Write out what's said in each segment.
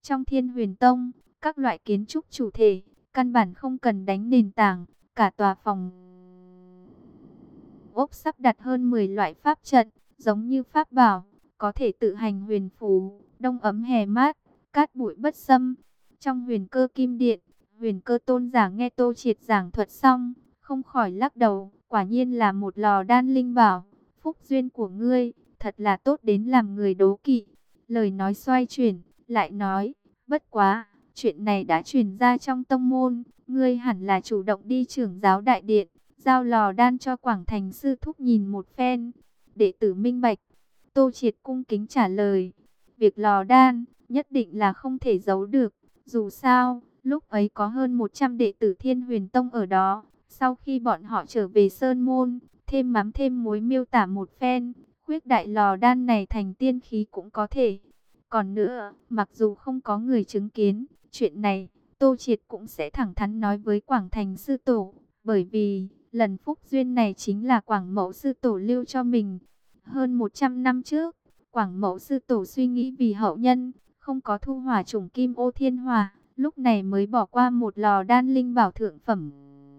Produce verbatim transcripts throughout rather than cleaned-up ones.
Trong Thiên Huyền Tông, các loại kiến trúc chủ thể, căn bản không cần đánh nền tảng, cả tòa phòng ốc sắp đặt hơn mười loại pháp trận, giống như pháp bảo, có thể tự hành huyền phù, đông ấm hè mát, cát bụi bất xâm. Trong Huyền Cơ Kim Điện, Huyền Cơ tôn giả nghe Tô Triệt giảng thuật xong, không khỏi lắc đầu, quả nhiên là một lò đan linh bảo, phúc duyên của ngươi, thật là tốt đến làm người đố kỵ. Lời nói xoay chuyển, lại nói, bất quá, chuyện này đã truyền ra trong tông môn, ngươi hẳn là chủ động đi trưởng giáo đại điện, giao lò đan cho Quảng Thành sư thúc nhìn một phen. Đệ tử minh bạch. Tô Triệt cung kính trả lời, việc lò đan nhất định là không thể giấu được, dù sao, lúc ấy có hơn một trăm đệ tử Thiên Huyền Tông ở đó. Sau khi bọn họ trở về Sơn Môn, thêm mắm thêm muối miêu tả một phen, khuyết đại lò đan này thành tiên khí cũng có thể. Còn nữa, mặc dù không có người chứng kiến, chuyện này, Tô Triệt cũng sẽ thẳng thắn nói với Quảng Thành sư tổ, bởi vì, lần phúc duyên này chính là Quảng Mẫu sư tổ lưu cho mình. Hơn một trăm năm trước, Quảng Mẫu sư tổ suy nghĩ vì hậu nhân, không có thu hỏa chủng kim ô thiên hỏa, lúc này mới bỏ qua một lò đan linh bảo thượng phẩm.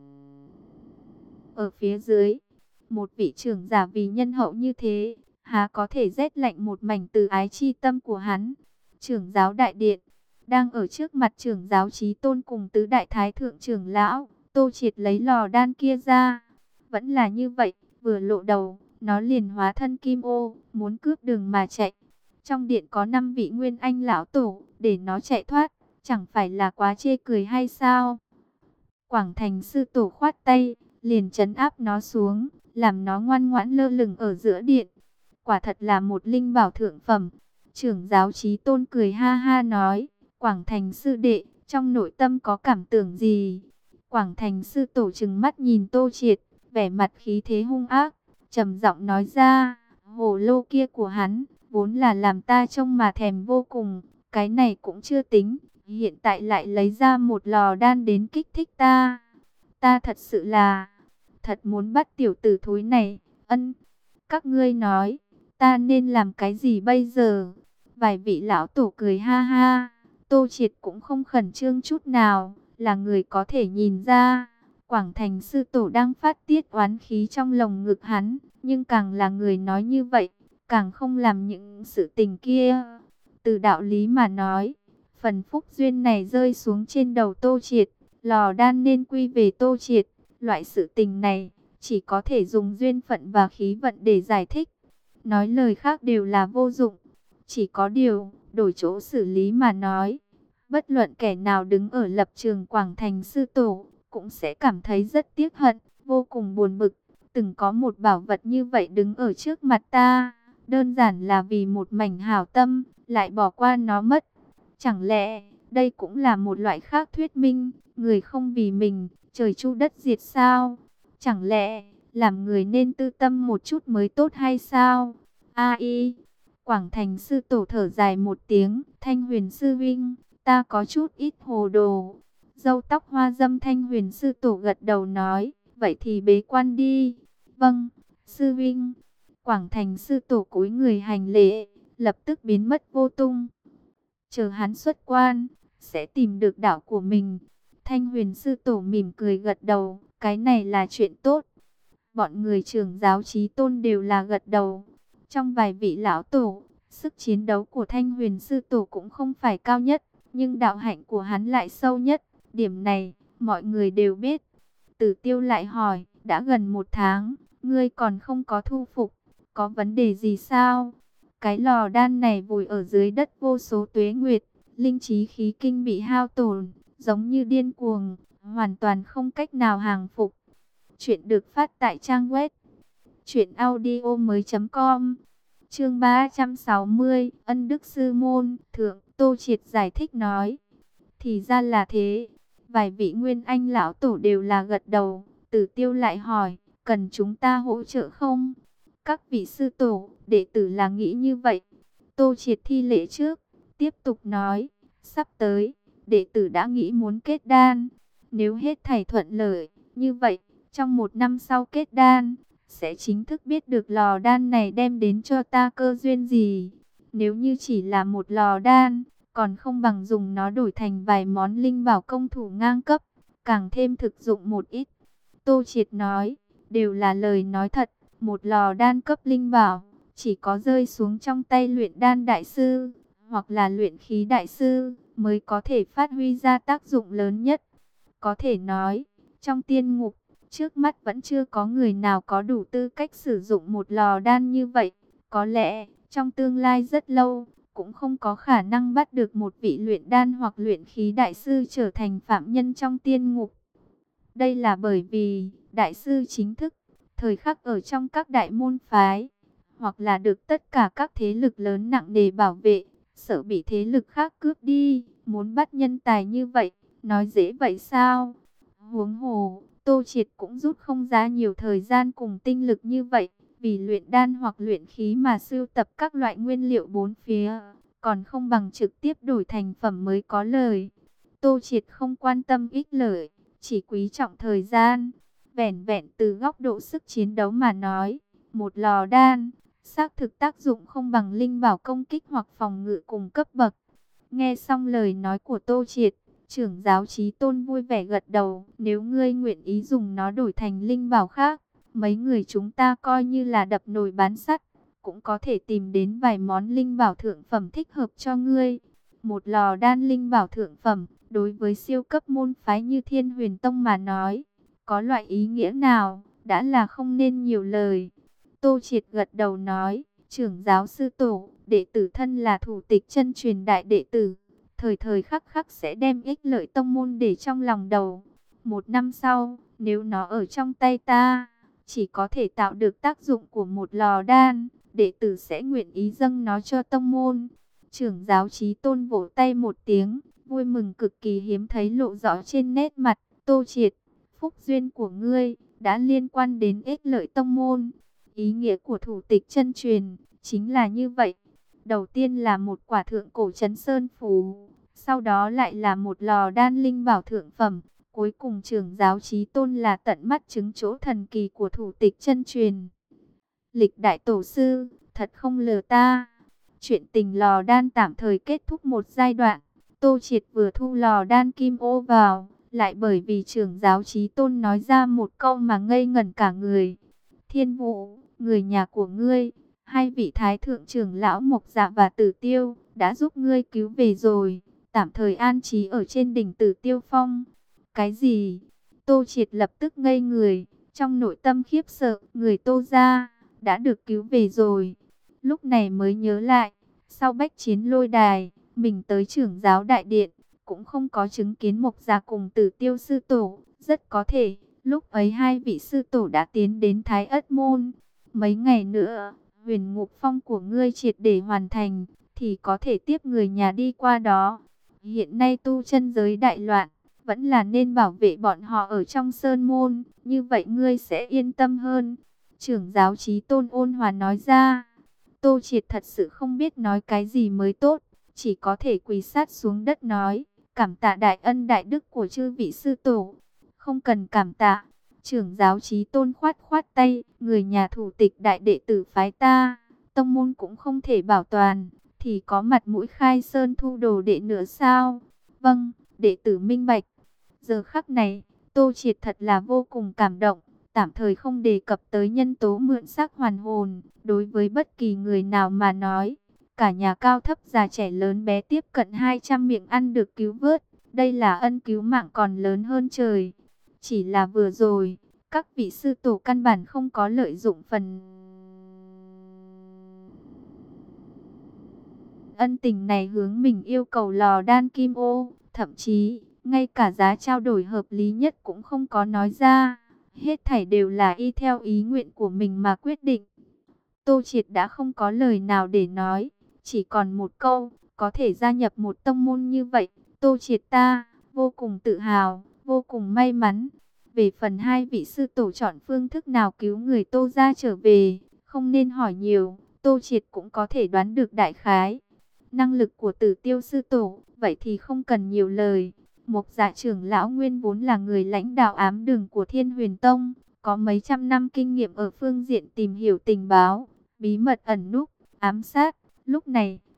Ở phía dưới, một vị trưởng giả vì nhân hậu như thế, há có thể rét lạnh một mảnh từ ái chi tâm của hắn. Trưởng giáo đại điện, đang ở trước mặt trưởng giáo Chí Tôn cùng tứ đại thái thượng trưởng lão, Tô Triệt lấy lò đan kia ra. Vẫn là như vậy, vừa lộ đầu, nó liền hóa thân kim ô, muốn cướp đường mà chạy. Trong điện có năm vị nguyên anh lão tổ, để nó chạy thoát, chẳng phải là quá chê cười hay sao? Quảng Thành sư tổ khoát tay, liền trấn áp nó xuống, làm nó ngoan ngoãn lơ lửng ở giữa điện. Quả thật là một linh bảo thượng phẩm. Trưởng giáo Chí Tôn cười ha ha nói, Quảng Thành sư đệ, trong nội tâm có cảm tưởng gì? Quảng Thành sư tổ trừng mắt nhìn Tô Triệt, vẻ mặt khí thế hung ác, trầm giọng nói ra, hồ lô kia của hắn, vốn là làm ta trông mà thèm vô cùng, cái này cũng chưa tính, hiện tại lại lấy ra một lò đan đến kích thích ta. Ta thật sự là, thật muốn bắt tiểu tử thúi này, ân, các ngươi nói, ta nên làm cái gì bây giờ? Vài vị lão tổ cười ha ha, Tô Triệt cũng không khẩn trương chút nào, là người có thể nhìn ra. Quảng Thành sư tổ đang phát tiết oán khí trong lồng ngực hắn, nhưng càng là người nói như vậy, càng không làm những sự tình kia. Từ đạo lý mà nói, phần phúc duyên này rơi xuống trên đầu Tô Triệt, lò đan nên quy về Tô Triệt. Loại sự tình này, chỉ có thể dùng duyên phận và khí vận để giải thích. Nói lời khác đều là vô dụng. Chỉ có điều, đổi chỗ xử lý mà nói, bất luận kẻ nào đứng ở lập trường Quảng Thành sư tổ, cũng sẽ cảm thấy rất tiếc hận, vô cùng buồn bực. Từng có một bảo vật như vậy đứng ở trước mặt ta, đơn giản là vì một mảnh hảo tâm, lại bỏ qua nó mất. Chẳng lẽ, đây cũng là một loại khác thuyết minh, người không vì mình, trời chu đất diệt sao? Chẳng lẽ, làm người nên tư tâm một chút mới tốt hay sao? Ai? Quảng Thành sư tổ thở dài một tiếng, Thanh Huyền sư vinh, ta có chút ít hồ đồ. Râu tóc hoa dâm Thanh Huyền sư tổ gật đầu nói, vậy thì bế quan đi. Vâng, sư vinh. Quảng Thành sư tổ cúi người hành lễ, lập tức biến mất vô tung. Chờ hắn xuất quan, sẽ tìm được đạo của mình. Thanh Huyền sư tổ mỉm cười gật đầu, cái này là chuyện tốt. Bọn người trưởng giáo Chí Tôn đều là gật đầu. Trong vài vị lão tổ, sức chiến đấu của Thanh Huyền sư tổ cũng không phải cao nhất, nhưng đạo hạnh của hắn lại sâu nhất. Điểm này, mọi người đều biết. Tử Tiêu lại hỏi, đã gần một tháng, ngươi còn không có thu phục, có vấn đề gì sao? Cái lò đan này vùi ở dưới đất vô số tuế nguyệt, linh trí khí kinh bị hao tổn, giống như điên cuồng, hoàn toàn không cách nào hàng phục. Chuyện được phát tại trang web truyện audio mới chấm com. Chương ba trăm sáu mươi, Ân Đức Sư Môn, Thượng, Tô Triệt giải thích nói. Thì ra là thế, vài vị nguyên anh lão tổ đều là gật đầu. Tử Tiêu lại hỏi, cần chúng ta hỗ trợ không? Các vị sư tổ, đệ tử là nghĩ như vậy. Tô Triệt thi lễ trước, tiếp tục nói, sắp tới, đệ tử đã nghĩ muốn kết đan. Nếu hết thảy thuận lợi, như vậy, trong một năm sau kết đan, sẽ chính thức biết được lò đan này đem đến cho ta cơ duyên gì. Nếu như chỉ là một lò đan, còn không bằng dùng nó đổi thành vài món linh bảo công thủ ngang cấp, càng thêm thực dụng một ít. Tô Triệt nói, đều là lời nói thật, một lò đan cấp linh bảo, chỉ có rơi xuống trong tay luyện đan đại sư, hoặc là luyện khí đại sư, mới có thể phát huy ra tác dụng lớn nhất. Có thể nói, trong tiên ngục, trước mắt vẫn chưa có người nào có đủ tư cách sử dụng một lò đan như vậy. Có lẽ, trong tương lai rất lâu, cũng không có khả năng bắt được một vị luyện đan hoặc luyện khí đại sư trở thành phạm nhân trong tiên ngục. Đây là bởi vì, đại sư chính thức, thời khắc ở trong các đại môn phái, hoặc là được tất cả các thế lực lớn nặng nề bảo vệ, sợ bị thế lực khác cướp đi, muốn bắt nhân tài như vậy, nói dễ vậy sao? Huống hồ, Tô Triệt cũng rút không ra nhiều thời gian cùng tinh lực như vậy, vì luyện đan hoặc luyện khí mà sưu tập các loại nguyên liệu bốn phía, còn không bằng trực tiếp đổi thành phẩm mới có lời. Tô Triệt không quan tâm ích lợi, chỉ quý trọng thời gian. Vẻn vẹn từ góc độ sức chiến đấu mà nói, một lò đan, xác thực tác dụng không bằng linh bảo công kích hoặc phòng ngự cùng cấp bậc. Nghe xong lời nói của Tô Triệt, trưởng giáo Chí Tôn vui vẻ gật đầu, nếu ngươi nguyện ý dùng nó đổi thành linh bảo khác, mấy người chúng ta coi như là đập nồi bán sắt, cũng có thể tìm đến vài món linh bảo thượng phẩm thích hợp cho ngươi. Một lò đan linh bảo thượng phẩm, đối với siêu cấp môn phái như Thiên Huyền Tông mà nói, có loại ý nghĩa nào, đã là không nên nhiều lời. Tô Triệt gật đầu nói, trưởng giáo sư tổ, đệ tử thân là thủ tịch chân truyền đại đệ tử, thời thời khắc khắc sẽ đem ích lợi tông môn để trong lòng đầu. Một năm sau, nếu nó ở trong tay ta, chỉ có thể tạo được tác dụng của một lò đan, đệ tử sẽ nguyện ý dâng nó cho tông môn. Trưởng giáo Chí Tôn vỗ tay một tiếng, vui mừng cực kỳ hiếm thấy lộ rõ trên nét mặt. Tô Triệt, phúc duyên của ngươi đã liên quan đến ích lợi tông môn. Ý nghĩa của thủ tịch chân truyền chính là như vậy. Đầu tiên là một quả thượng cổ trấn sơn phù, sau đó lại là một lò đan linh bảo thượng phẩm. Cuối cùng trưởng giáo Chí Tôn là tận mắt chứng chỗ thần kỳ của thủ tịch chân truyền. Lịch đại tổ sư, thật không lừa ta. Chuyện tình lò đan tạm thời kết thúc một giai đoạn. Tô Triệt vừa thu lò đan kim ô vào, lại bởi vì trưởng giáo Chí Tôn nói ra một câu mà ngây ngẩn cả người. Thiên Vũ, người nhà của ngươi, hai vị thái thượng trưởng lão Mộc Dạ và Tử Tiêu, đã giúp ngươi cứu về rồi, tạm thời an trí ở trên đỉnh Tử Tiêu Phong. Cái gì? Tô Triệt lập tức ngây người, trong nội tâm khiếp sợ, người Tô gia đã được cứu về rồi. Lúc này mới nhớ lại, sau bách chiến lôi đài, mình tới trưởng giáo đại điện, cũng không có chứng kiến Mộc Dạ cùng Tử Tiêu sư tổ, rất có thể lúc ấy hai vị sư tổ đã tiến đến Thái Ất môn. Mấy ngày nữa, huyền ngục phong của ngươi triệt để hoàn thành, thì có thể tiếp người nhà đi qua đó. Hiện nay tu chân giới đại loạn, vẫn là nên bảo vệ bọn họ ở trong sơn môn, như vậy ngươi sẽ yên tâm hơn. Trưởng giáo Chí Tôn ôn hòa nói ra. Tô Triệt thật sự không biết nói cái gì mới tốt, chỉ có thể quỳ sát xuống đất nói, cảm tạ đại ân đại đức của chư vị sư tổ. Không cần cảm tạ. Trưởng giáo Chí Tôn khoát khoát tay, người nhà thủ tịch đại đệ tử phái ta, tông môn cũng không thể bảo toàn, thì có mặt mũi khai sơn thu đồ đệ nữa sao? Vâng, đệ tử minh bạch. Giờ khắc này, Tô Triệt thật là vô cùng cảm động, tạm thời không đề cập tới nhân tố mượn xác hoàn hồn, đối với bất kỳ người nào mà nói, cả nhà cao thấp già trẻ lớn bé tiếp cận hai trăm miệng ăn được cứu vớt, đây là ân cứu mạng còn lớn hơn trời. Chỉ là vừa rồi, các vị sư tổ căn bản không có lợi dụng phần ân tình này hướng mình yêu cầu lò đan kim ô, thậm chí ngay cả giá trao đổi hợp lý nhất cũng không có nói ra. Hết thảy đều là y theo ý nguyện của mình mà quyết định. Tô Triệt đã không có lời nào để nói, chỉ còn một câu, có thể gia nhập một tông môn như vậy, Tô Triệt ta vô cùng tự hào, vô cùng may mắn. Về phần hai vị sư tổ chọn phương thức nào cứu người Tô gia trở về, không nên hỏi nhiều, Tô Triệt cũng có thể đoán được đại khái. Năng lực của Tử Tiêu sư tổ, vậy thì không cần nhiều lời. Mộc Dạ trưởng lão nguyên vốn là người lãnh đạo ám đường của Thiên Huyền Tông, có mấy trăm năm kinh nghiệm ở phương diện tìm hiểu tình báo, bí mật ẩn núp, ám sát. Lúc này,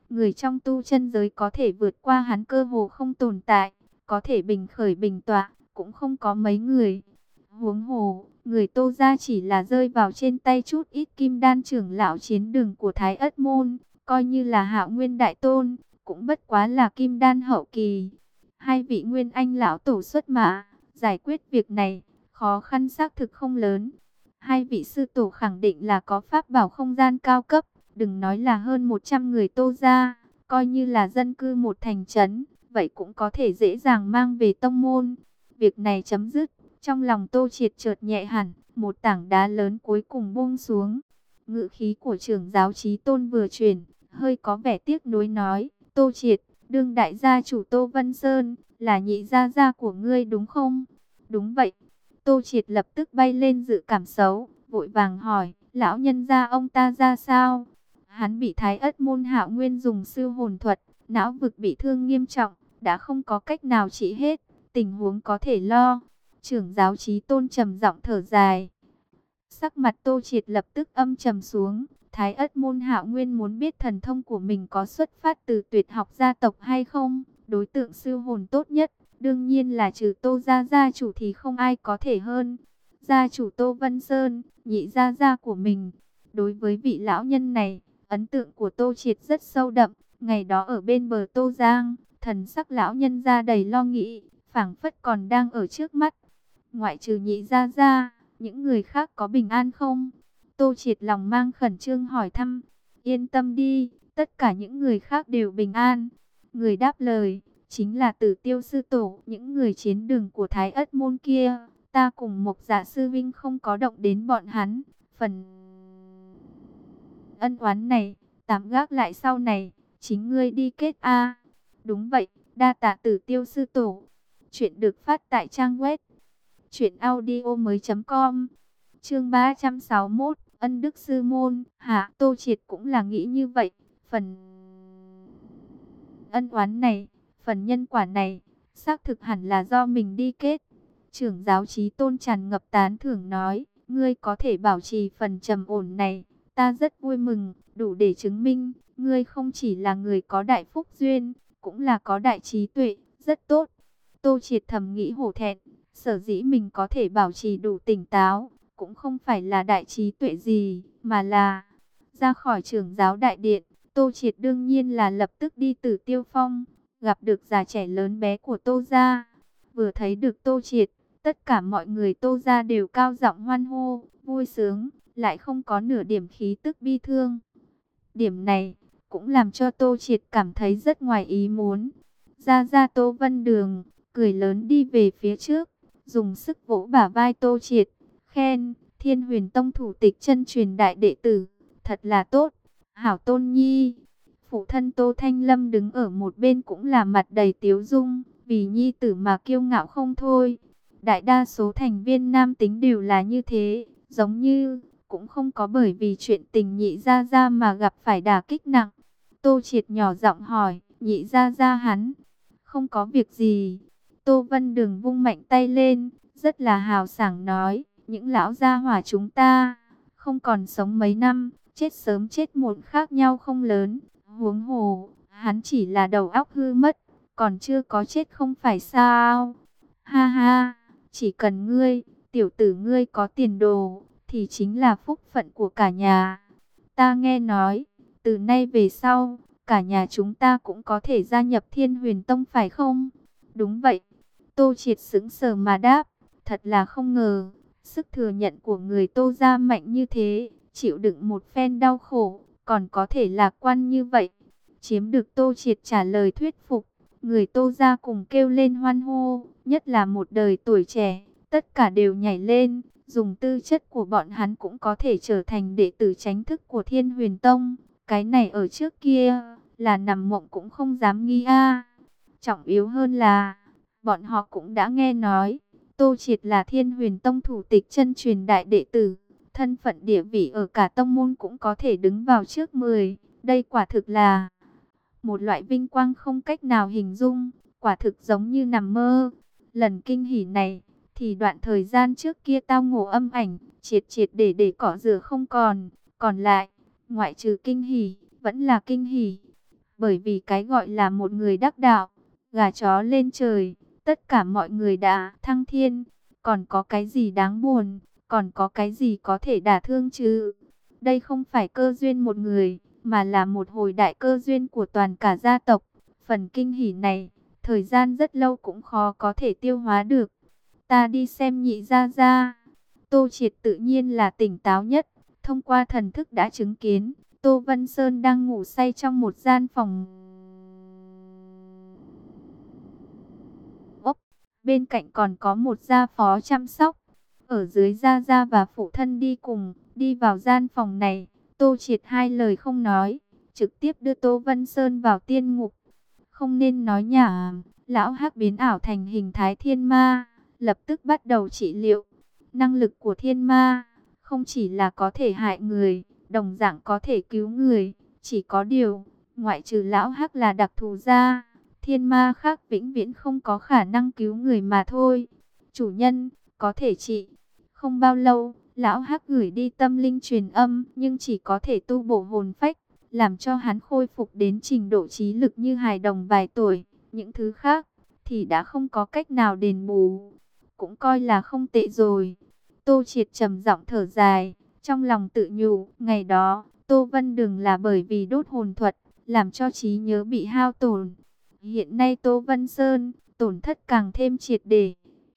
Người trong tu chân giới có thể vượt qua hắn cơ hồ không tồn tại, có thể bình khởi bình tọa, cũng không có mấy người. Huống hồ, người Tô gia chỉ là rơi vào trên tay chút ít kim đan trưởng lão chiến đường của Thái Ất môn, coi như là Hạo Nguyên đại tôn, cũng bất quá là kim đan hậu kỳ. Hai vị Nguyên Anh lão tổ xuất mã, giải quyết việc này, khó khăn xác thực không lớn. Hai vị sư tổ khẳng định là có pháp bảo không gian cao cấp, đừng nói là hơn một trăm người Tô gia, coi như là dân cư một thành trấn, vậy cũng có thể dễ dàng mang về tông môn. Việc này chấm dứt, trong lòng Tô Triệt chợt nhẹ hẳn, một tảng đá lớn cuối cùng buông xuống. Ngữ khí của trưởng giáo Chí Tôn vừa chuyển, hơi có vẻ tiếc nuối nói, Tô Triệt, đương đại gia chủ Tô Vân Sơn, là nhị gia gia của ngươi đúng không? Đúng vậy. Tô Triệt lập tức bay lên dự cảm xấu, vội vàng hỏi, lão nhân gia ông ta ra sao? Hắn bị Thái Ất môn Hạo Nguyên dùng sư hồn thuật, não vực bị thương nghiêm trọng, đã không có cách nào trị hết, tình huống có thể lo. Trưởng giáo Chí Tôn trầm giọng thở dài. Sắc mặt Tô Triệt lập tức âm trầm xuống. Thái Ất môn Hạo Nguyên muốn biết thần thông của mình có xuất phát từ tuyệt học gia tộc hay không. Đối tượng sư hồn tốt nhất, đương nhiên là trừ Tô gia gia chủ thì không ai có thể hơn. Gia chủ Tô Vân Sơn, nhị gia gia của mình. Đối với vị lão nhân này, ấn tượng của Tô Triệt rất sâu đậm. Ngày đó ở bên bờ Tô Giang, thần sắc lão nhân ra đầy lo nghĩ, phảng phất còn đang ở trước mắt. Ngoại trừ nhị gia gia, những người khác có bình an không? Tô Triệt lòng mang khẩn trương hỏi thăm. Yên tâm đi, tất cả những người khác đều bình an. Người đáp lời, chính là Tử Tiêu sư tổ, những người chiến đường của Thái Ất môn kia. Ta cùng Mộc Dạ sư vinh không có động đến bọn hắn. Phần ân oán này, tạm gác lại sau này, chính ngươi đi kết a. Đúng vậy, đa tạ Tử Tiêu sư tổ. Chuyện được phát tại trang web truyện audio mới.com. Chương ba trăm sáu mươi mốt, Ân Đức sư môn. Hạ, Tô Triệt cũng là nghĩ như vậy. Phần ân oán này, phần nhân quả này, xác thực hẳn là do mình đi kết. Trưởng giáo Chí Tôn tràn ngập tán thưởng nói, ngươi có thể bảo trì phần trầm ổn này, ta rất vui mừng, đủ để chứng minh, ngươi không chỉ là người có đại phúc duyên, cũng là có đại trí tuệ, rất tốt. Tô Triệt thầm nghĩ hổ thẹn, sở dĩ mình có thể bảo trì đủ tỉnh táo, cũng không phải là đại trí tuệ gì, mà là ra khỏi trưởng giáo đại điện. Tô Triệt đương nhiên là lập tức đi Tử Tiêu Phong, gặp được già trẻ lớn bé của Tô gia. Vừa thấy được Tô Triệt, tất cả mọi người Tô gia đều cao giọng hoan hô, vui sướng, lại không có nửa điểm khí tức bi thương. Điểm này cũng làm cho Tô Triệt cảm thấy rất ngoài ý muốn. Gia gia Tô Vân Đường cười lớn đi về phía trước, dùng sức vỗ bả vai Tô Triệt, khen, Thiên Huyền Tông thủ tịch chân truyền đại đệ tử, thật là tốt. Hảo Tôn Nhi. Phụ thân Tô Thanh Lâm đứng ở một bên cũng là mặt đầy tiếu dung, vì nhi tử mà kiêu ngạo không thôi. Đại đa số thành viên nam tính đều là như thế, giống như cũng không có bởi vì chuyện tình nhị gia gia mà gặp phải đả kích nặng. Tô Triệt nhỏ giọng hỏi, nhị gia gia hắn không có việc gì. Tô Vân Đường vung mạnh tay lên, rất là hào sảng nói, những lão gia hỏa chúng ta không còn sống mấy năm, chết sớm chết muộn khác nhau không lớn. Huống hồ, hắn chỉ là đầu óc hư mất, còn chưa có chết không phải sao? Ha ha, chỉ cần ngươi, tiểu tử ngươi có tiền đồ, thì chính là phúc phận của cả nhà. Ta nghe nói, từ nay về sau, cả nhà chúng ta cũng có thể gia nhập Thiên Huyền Tông phải không? Đúng vậy. Tô Triệt sững sờ mà đáp, thật là không ngờ, sức thừa nhận của người Tô gia mạnh như thế, chịu đựng một phen đau khổ, còn có thể lạc quan như vậy. Chiếm được Tô Triệt trả lời thuyết phục, người Tô gia cùng kêu lên hoan hô, nhất là một đời tuổi trẻ, tất cả đều nhảy lên, dùng tư chất của bọn hắn cũng có thể trở thành đệ tử chính thức của Thiên Huyền Tông. Cái này ở trước kia, là nằm mộng cũng không dám nghĩ a. Trọng yếu hơn là, bọn họ cũng đã nghe nói, Tô Triệt là Thiên Huyền Tông thủ tịch chân truyền đại đệ tử. Thân phận địa vị ở cả tông môn cũng có thể đứng vào trước mười. Đây quả thực là một loại vinh quang không cách nào hình dung, quả thực giống như nằm mơ. Lần kinh hỉ này, thì đoạn thời gian trước kia tao ngộ âm ảnh, triệt triệt để để cỏ rửa không còn. Còn lại, ngoại trừ kinh hỉ, vẫn là kinh hỉ. Bởi vì cái gọi là một người đắc đạo, gà chó lên trời, tất cả mọi người đã thăng thiên, còn có cái gì đáng buồn, còn có cái gì có thể đả thương chứ? Đây không phải cơ duyên một người, mà là một hồi đại cơ duyên của toàn cả gia tộc. Phần kinh hỉ này, thời gian rất lâu cũng khó có thể tiêu hóa được. Ta đi xem Nhị gia gia. Tô Triệt tự nhiên là tỉnh táo nhất, thông qua thần thức đã chứng kiến Tô Vân Sơn đang ngủ say trong một gian phòng ốc. Bên cạnh còn có một gia phó chăm sóc. Ở dưới gia gia và phụ thân đi cùng, đi vào gian phòng này. Tô Triệt hai lời không nói, trực tiếp đưa Tô Vân Sơn vào tiên ngục. Không nên nói nhảm, lão hắc biến ảo thành hình thái thiên ma, lập tức bắt đầu trị liệu. Năng lực của thiên ma không chỉ là có thể hại người, đồng dạng có thể cứu người. Chỉ có điều, ngoại trừ lão hắc là đặc thù ra, thiên ma khác vĩnh viễn không có khả năng cứu người mà thôi. Chủ nhân, có thể trị. Không bao lâu, lão hắc gửi đi tâm linh truyền âm, nhưng chỉ có thể tu bổ hồn phách, làm cho hắn khôi phục đến trình độ trí lực như hài đồng vài tuổi. Những thứ khác thì đã không có cách nào đền bù, cũng coi là không tệ rồi. Tô Triệt trầm giọng thở dài, trong lòng tự nhủ, ngày đó Tô Vân Đừng là bởi vì đốt hồn thuật, làm cho trí nhớ bị hao tổn. Hiện nay Tô Vân Sơn tổn thất càng thêm triệt để.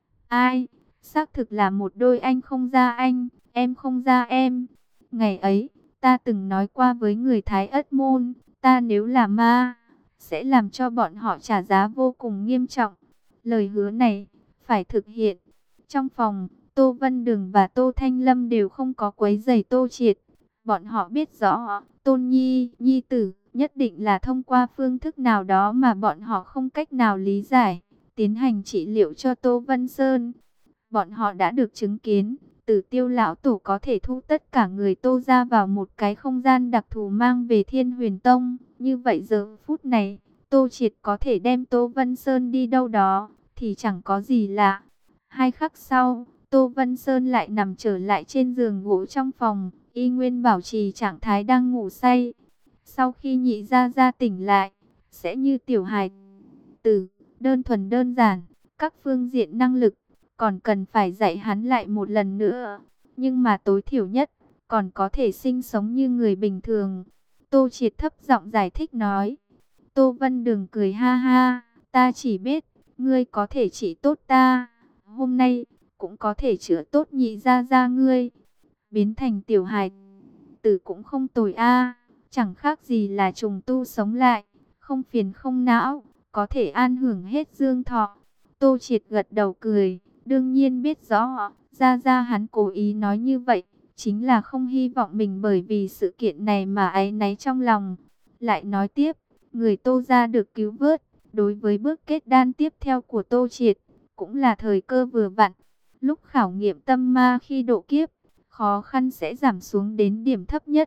Ai, xác thực là một đôi anh không ra anh, em không ra em. Ngày ấy, ta từng nói qua với người Thái Ất Môn, ta nếu là ma, sẽ làm cho bọn họ trả giá vô cùng nghiêm trọng. Lời hứa này, phải thực hiện. Trong phòng, Tô Vân Đừng và Tô Thanh Lâm đều không có quấy rầy Tô Triệt. Bọn họ biết rõ, Tôn Nhi, Nhi tử, nhất định là thông qua phương thức nào đó mà bọn họ không cách nào lý giải, tiến hành trị liệu cho Tô Vân Sơn. Bọn họ đã được chứng kiến, Tử Tiêu lão tổ có thể thu tất cả người Tô ra vào một cái không gian đặc thù mang về Thiên Huyền Tông. Như vậy giờ phút này, Tô Triệt có thể đem Tô Vân Sơn đi đâu đó, thì chẳng có gì lạ. Hai khắc sau, Tô Vân Sơn lại nằm trở lại trên giường gỗ trong phòng, y nguyên bảo trì trạng thái đang ngủ say. Sau khi Nhị gia gia tỉnh lại, sẽ như tiểu hài tử, đơn thuần đơn giản, các phương diện năng lực còn cần phải dạy hắn lại một lần nữa. Nhưng mà tối thiểu nhất, còn có thể sinh sống như người bình thường. Tô Triệt thấp giọng giải thích nói. Tô Vân Đừng cười ha ha, ta chỉ biết, ngươi có thể trị tốt ta. Hôm nay, cũng có thể chữa tốt Nhị gia gia ngươi. Biến thành tiểu hài tử cũng không tồi a, chẳng khác gì là trùng tu sống lại, không phiền không não, có thể an hưởng hết dương thọ. Tô Triệt gật đầu cười, đương nhiên biết rõ, gia gia hắn cố ý nói như vậy, chính là không hy vọng mình bởi vì sự kiện này mà áy náy trong lòng. Lại nói tiếp, người Tô gia được cứu vớt, đối với bước kết đan tiếp theo của Tô Triệt, cũng là thời cơ vừa vặn. Lúc khảo nghiệm tâm ma khi độ kiếp, khó khăn sẽ giảm xuống đến điểm thấp nhất.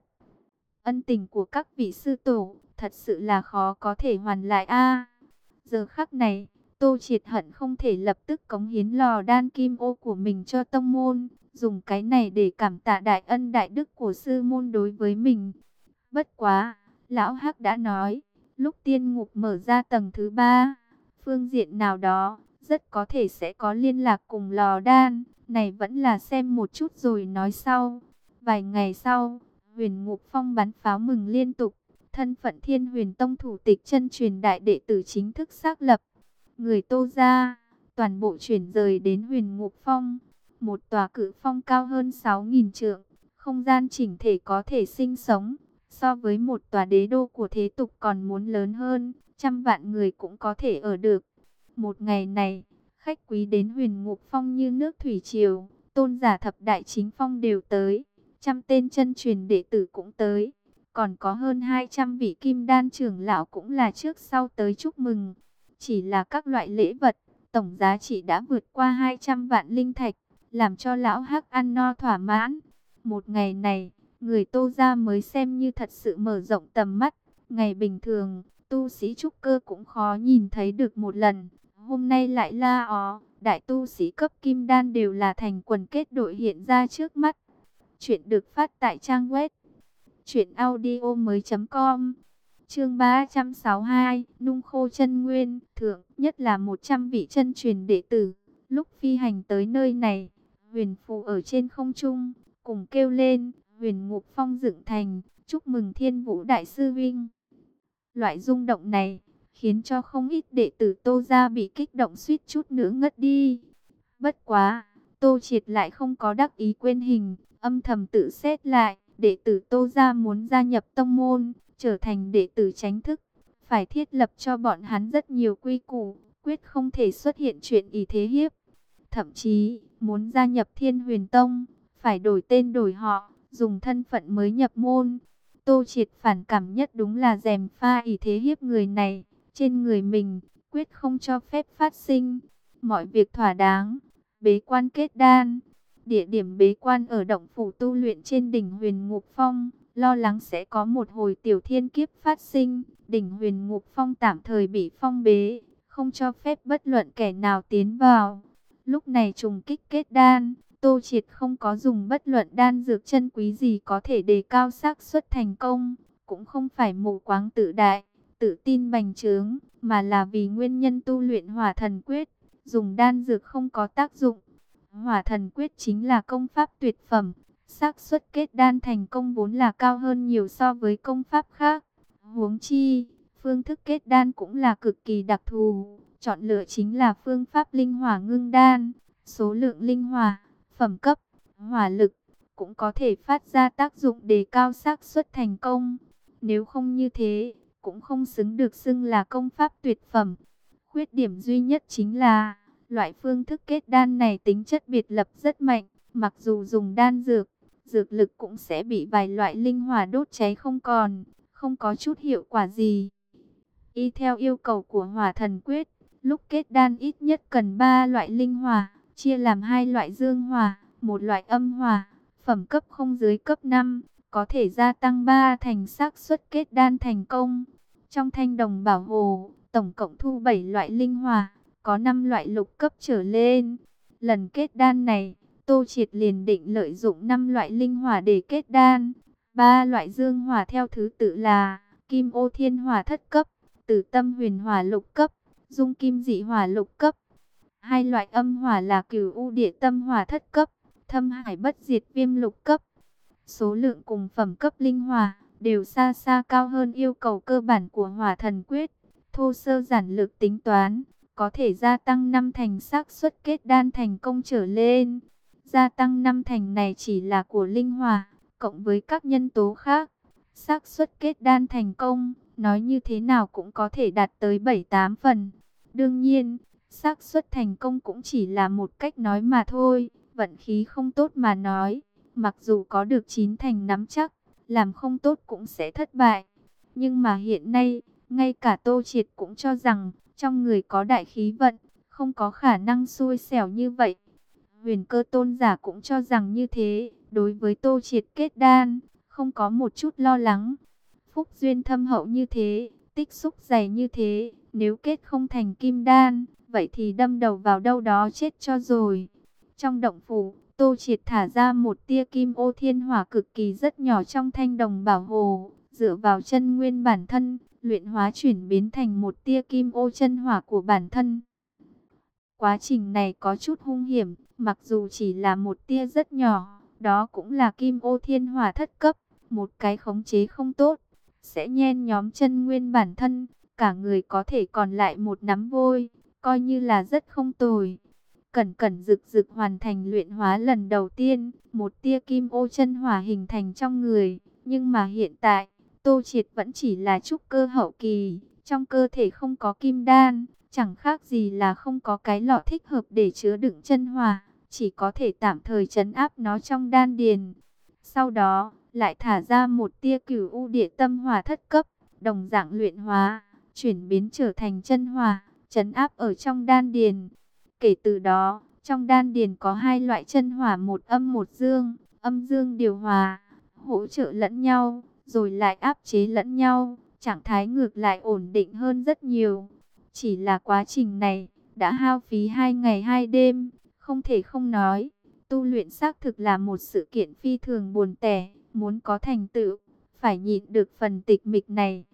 Ân tình của các vị sư tổ, thật sự là khó có thể hoàn lại a. Giờ khắc này, Tô Triệt hận không thể lập tức cống hiến lò đan kim ô của mình cho tông môn, dùng cái này để cảm tạ đại ân đại đức của sư môn đối với mình. Bất quá, lão Hắc đã nói, lúc tiên ngục mở ra tầng thứ ba, phương diện nào đó, rất có thể sẽ có liên lạc cùng lò đan, này vẫn là xem một chút rồi nói sau. Vài ngày sau, Huyền Ngục Phong bắn pháo mừng liên tục, thân phận Thiên Huyền Tông thủ tịch chân truyền đại đệ tử chính thức xác lập. Người Tô gia toàn bộ chuyển rời đến Huyền Ngục Phong, một tòa cự phong cao hơn sáu nghìn trượng, không gian chỉnh thể có thể sinh sống, so với một tòa đế đô của thế tục còn muốn lớn hơn, trăm vạn người cũng có thể ở được. Một ngày này, khách quý đến Huyền Ngục Phong như nước thủy triều, tôn giả thập đại chính phong đều tới, trăm tên chân truyền đệ tử cũng tới, còn có hơn hai trăm vị kim đan trưởng lão cũng là trước sau tới chúc mừng. Chỉ là các loại lễ vật, tổng giá trị đã vượt qua hai trăm vạn linh thạch, làm cho lão Hắc ăn no thỏa mãn. Một ngày này, người Tô gia mới xem như thật sự mở rộng tầm mắt. Ngày bình thường, tu sĩ trúc cơ cũng khó nhìn thấy được một lần. Hôm nay lại la ó, đại tu sĩ cấp kim đan đều là thành quần kết đội hiện ra trước mắt. Chuyện được phát tại trang web truyện audio mới chấm com. Chương ba trăm sáu mươi hai, nung khô chân nguyên, thượng, nhất là một trăm vị chân truyền đệ tử. Lúc phi hành tới nơi này, Huyền Phù ở trên không trung, cùng kêu lên, Huyền Ngục Phong dựng thành, chúc mừng Thiên Vũ đại sư huynh. Loại rung động này khiến cho không ít đệ tử Tô gia bị kích động suýt chút nữa ngất đi. Bất quá, Tô Triệt lại không có đắc ý quên hình, âm thầm tự xét lại, đệ tử Tô gia muốn gia nhập tông môn, trở thành đệ tử chính thức, phải thiết lập cho bọn hắn rất nhiều quy củ, quyết không thể xuất hiện chuyện ý thế hiếp. Thậm chí, muốn gia nhập Thiên Huyền Tông, phải đổi tên đổi họ, dùng thân phận mới nhập môn. Tô Triệt phản cảm nhất đúng là gièm pha ý thế hiếp người này, trên người mình, quyết không cho phép phát sinh. Mọi việc thỏa đáng, bế quan kết đan. Địa điểm bế quan ở động phủ tu luyện trên đỉnh Huyền Ngục Phong, lo lắng sẽ có một hồi tiểu thiên kiếp phát sinh. Đỉnh Huyền Ngục Phong tạm thời bị phong bế, không cho phép bất luận kẻ nào tiến vào. Lúc này trùng kích kết đan, Tô Triệt không có dùng bất luận đan dược chân quý gì có thể đề cao xác suất thành công, cũng không phải mù quáng tự đại, tự tin bành trướng, mà là vì nguyên nhân tu luyện Hỏa Thần Quyết, dùng đan dược không có tác dụng. Hỏa Thần Quyết chính là công pháp tuyệt phẩm, xác suất kết đan thành công vốn là cao hơn nhiều so với công pháp khác. Huống chi, phương thức kết đan cũng là cực kỳ đặc thù, chọn lựa chính là phương pháp linh hỏa ngưng đan, số lượng linh hỏa, phẩm cấp, hỏa lực cũng có thể phát ra tác dụng đề cao xác suất thành công. Nếu không như thế, cũng không xứng được xưng là công pháp tuyệt phẩm. Khuyết điểm duy nhất chính là loại phương thức kết đan này tính chất biệt lập rất mạnh, mặc dù dùng đan dược, dược lực cũng sẽ bị vài loại linh hỏa đốt cháy không còn, không có chút hiệu quả gì. Y theo yêu cầu của Hỏa Thần Quyết, lúc kết đan ít nhất cần ba loại linh hỏa, chia làm hai loại dương hỏa, một loại âm hỏa, phẩm cấp không dưới cấp năm, có thể gia tăng ba thành xác suất kết đan thành công. Trong thanh đồng bảo hồ, tổng cộng thu bảy loại linh hỏa, có năm loại lục cấp trở lên. Lần kết đan này, Tô Triệt liền định lợi dụng năm loại linh hỏa để kết đan. Ba loại dương hỏa theo thứ tự là Kim Ô Thiên Hỏa thất cấp, Tử Tâm Huyền Hỏa lục cấp, Dung Kim Dị Hỏa lục cấp. Hai loại âm hỏa là Cửu U Địa Tâm Hỏa thất cấp, Thâm Hải Bất Diệt Viêm lục cấp. Số lượng cùng phẩm cấp linh hỏa đều xa xa cao hơn yêu cầu cơ bản của Hỏa Thần Quyết. Thô sơ giản lược tính toán, có thể gia tăng năm thành xác suất kết đan thành công trở lên. Gia tăng năm thành này chỉ là của linh hỏa, cộng với các nhân tố khác, xác suất kết đan thành công, nói như thế nào cũng có thể đạt tới bảy tám phần. Đương nhiên, xác suất thành công cũng chỉ là một cách nói mà thôi, vận khí không tốt mà nói, mặc dù có được chín thành nắm chắc, làm không tốt cũng sẽ thất bại. Nhưng mà hiện nay, ngay cả Tô Triệt cũng cho rằng, trong người có đại khí vận, không có khả năng xui xẻo như vậy. Huyền Cơ tôn giả cũng cho rằng như thế, đối với Tô Triệt kết đan, không có một chút lo lắng. Phúc duyên thâm hậu như thế, tích xúc dày như thế, nếu kết không thành kim đan, vậy thì đâm đầu vào đâu đó chết cho rồi. Trong động phủ, Tô Triệt thả ra một tia Kim Ô Thiên Hỏa cực kỳ rất nhỏ trong thanh đồng bảo hồ, dựa vào chân nguyên bản thân, luyện hóa chuyển biến thành một tia Kim Ô chân hỏa của bản thân. Quá trình này có chút hung hiểm, mặc dù chỉ là một tia rất nhỏ, đó cũng là Kim Ô Thiên Hỏa thất cấp, một cái khống chế không tốt, sẽ nhen nhóm chân nguyên bản thân, cả người có thể còn lại một nắm vôi, coi như là rất không tồi. Cẩn cẩn rực rực hoàn thành luyện hóa lần đầu tiên, một tia Kim Ô chân hỏa hình thành trong người, nhưng mà hiện tại, Tô Triệt vẫn chỉ là trúc cơ hậu kỳ, trong cơ thể không có kim đan, chẳng khác gì là không có cái lọ thích hợp để chứa đựng chân hỏa, chỉ có thể tạm thời trấn áp nó trong đan điền. Sau đó, lại thả ra một tia Cửu U Địa Tâm Hỏa thất cấp, đồng dạng luyện hóa, chuyển biến trở thành chân hỏa, trấn áp ở trong đan điền. Kể từ đó, trong đan điền có hai loại chân hỏa, một âm một dương, âm dương điều hòa, hỗ trợ lẫn nhau, rồi lại áp chế lẫn nhau, trạng thái ngược lại ổn định hơn rất nhiều. Chỉ là quá trình này, đã hao phí hai ngày hai đêm, không thể không nói, tu luyện xác thực là một sự kiện phi thường buồn tẻ, muốn có thành tựu, phải nhịn được phần tịch mịch này.